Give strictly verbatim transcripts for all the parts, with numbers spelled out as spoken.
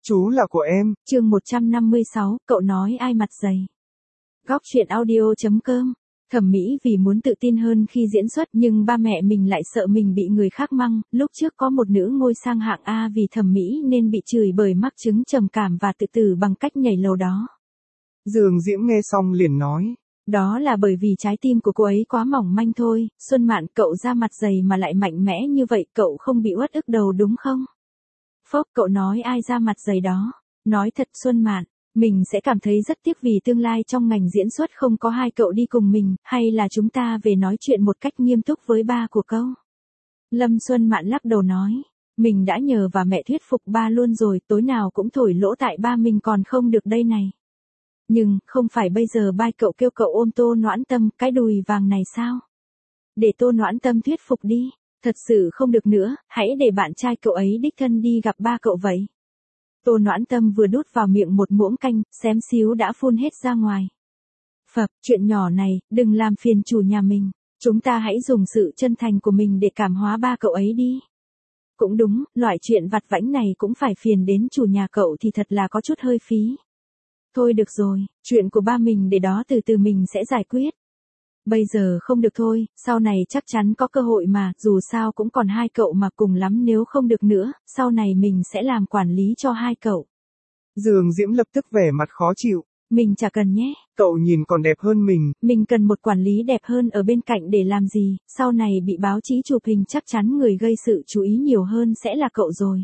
Chú là của em. Chương một trăm năm mươi sáu, cậu nói ai mặt dày. Góc truyện audio chấm com. Thẩm Mỹ vì muốn tự tin hơn khi diễn xuất nhưng ba mẹ mình lại sợ mình bị người khác măng, lúc trước có một nữ ngôi sang hạng A vì thẩm mỹ nên bị chửi bởi mắc chứng trầm cảm và tự tử bằng cách nhảy lầu đó. Dương Diễm nghe xong liền nói. Đó là bởi vì trái tim của cô ấy quá mỏng manh thôi, Xuân Mạn cậu ra mặt dày mà lại mạnh mẽ như vậy cậu không bị uất ức đầu đúng không? Phốc cậu nói ai ra mặt dày đó, nói thật Xuân Mạn. Mình sẽ cảm thấy rất tiếc vì tương lai trong ngành diễn xuất không có hai cậu đi cùng mình, hay là chúng ta về nói chuyện một cách nghiêm túc với ba của cậu. Lâm Xuân Mạn lắc đầu nói, mình đã nhờ và mẹ thuyết phục ba luôn rồi, tối nào cũng thổi lỗ tại ba mình còn không được đây này. Nhưng, không phải bây giờ ba cậu kêu cậu ôm Tô Noãn Tâm, cái đùi vàng này sao? Để Tô Noãn Tâm thuyết phục đi, thật sự không được nữa, hãy để bạn trai cậu ấy đích thân đi gặp ba cậu vậy. Tô Noãn Tâm vừa đút vào miệng một muỗng canh, xém xíu đã phun hết ra ngoài. Phập, chuyện nhỏ này, đừng làm phiền chủ nhà mình. Chúng ta hãy dùng sự chân thành của mình để cảm hóa ba cậu ấy đi. Cũng đúng, loại chuyện vặt vãnh này cũng phải phiền đến chủ nhà cậu thì thật là có chút hơi phí. Thôi được rồi, chuyện của ba mình để đó từ từ mình sẽ giải quyết. Bây giờ không được thôi, sau này chắc chắn có cơ hội mà, dù sao cũng còn hai cậu mà cùng lắm nếu không được nữa, sau này mình sẽ làm quản lý cho hai cậu. Dương Diễm lập tức vẻ mặt khó chịu. Mình chả cần nhé. Cậu nhìn còn đẹp hơn mình. Mình cần một quản lý đẹp hơn ở bên cạnh để làm gì, sau này bị báo chí chụp hình chắc chắn người gây sự chú ý nhiều hơn sẽ là cậu rồi.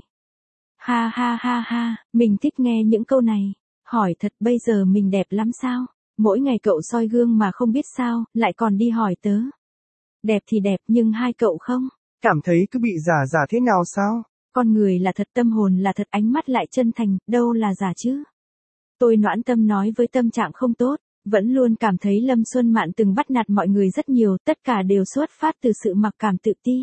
Ha ha ha ha, mình thích nghe những câu này. Hỏi thật bây giờ mình đẹp lắm sao? Mỗi ngày cậu soi gương mà không biết sao, lại còn đi hỏi tớ. Đẹp thì đẹp nhưng hai cậu không? Cảm thấy cứ bị giả giả thế nào sao? Con người là thật tâm hồn là thật ánh mắt lại chân thành, đâu là giả chứ? Tôi Noãn Tâm nói với tâm trạng không tốt, vẫn luôn cảm thấy Lâm Xuân Mạn từng bắt nạt mọi người rất nhiều, tất cả đều xuất phát từ sự mặc cảm tự ti.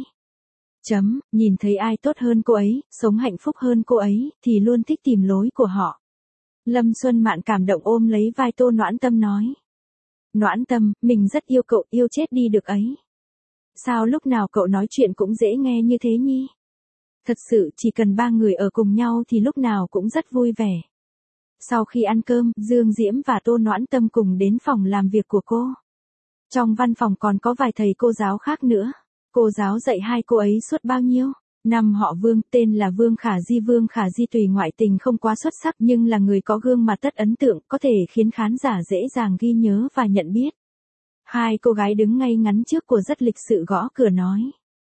Chấm, nhìn thấy ai tốt hơn cô ấy, sống hạnh phúc hơn cô ấy, thì luôn thích tìm lối của họ. Lâm Xuân Mạn cảm động ôm lấy vai Tô Noãn Tâm nói. Noãn Tâm, mình rất yêu cậu, yêu chết đi được ấy. Sao lúc nào cậu nói chuyện cũng dễ nghe như thế nhi? Thật sự chỉ cần ba người ở cùng nhau thì lúc nào cũng rất vui vẻ. Sau khi ăn cơm, Dương Diễm và Tô Noãn Tâm cùng đến phòng làm việc của cô. Trong văn phòng còn có vài thầy cô giáo khác nữa. Cô giáo dạy hai cô ấy suốt bao nhiêu? Năm họ Vương, tên là Vương Khả Di. Vương Khả Di tùy ngoại tình không quá xuất sắc nhưng là người có gương mặt tất ấn tượng, có thể khiến khán giả dễ dàng ghi nhớ và nhận biết. Hai cô gái đứng ngay ngắn trước của rất lịch sự gõ cửa nói.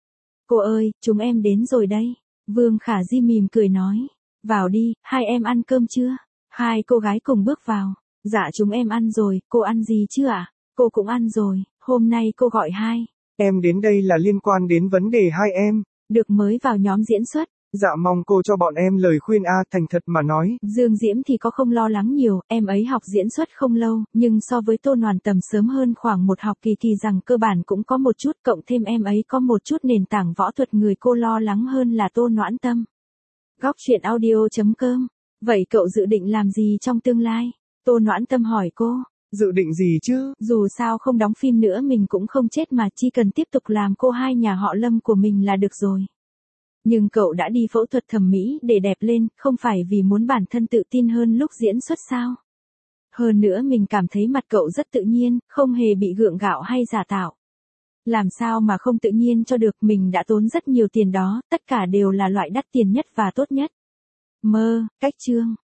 Cô ơi, chúng em đến rồi đây. Vương Khả Di mỉm cười nói. Vào đi, hai em ăn cơm chưa? Hai cô gái cùng bước vào. Dạ chúng em ăn rồi, cô ăn gì chưa ạ? À? Cô cũng ăn rồi, hôm nay cô gọi hai. Em đến đây là liên quan đến vấn đề hai em. Được mới vào nhóm diễn xuất. Dạ mong cô cho bọn em lời khuyên a, thành thật mà nói. Dương Diễm thì có không lo lắng nhiều, em ấy học diễn xuất không lâu, nhưng so với Tô Noãn Tâm sớm hơn khoảng một học kỳ kỳ rằng cơ bản cũng có một chút, cộng thêm em ấy có một chút nền tảng võ thuật người cô lo lắng hơn là Tô Noãn Tâm. Góc truyện audio chấm com. Vậy cậu dự định làm gì trong tương lai? Tô Noãn Tâm hỏi cô. Dự định gì chứ? Dù sao không đóng phim nữa mình cũng không chết mà, chỉ cần tiếp tục làm cô hai nhà họ Lâm của mình là được rồi. Nhưng cậu đã đi phẫu thuật thẩm mỹ để đẹp lên, không phải vì muốn bản thân tự tin hơn lúc diễn xuất sao? Hơn nữa mình cảm thấy mặt cậu rất tự nhiên, không hề bị gượng gạo hay giả tạo. Làm sao mà không tự nhiên cho được, mình đã tốn rất nhiều tiền đó, tất cả đều là loại đắt tiền nhất và tốt nhất. Mơ, cách chương.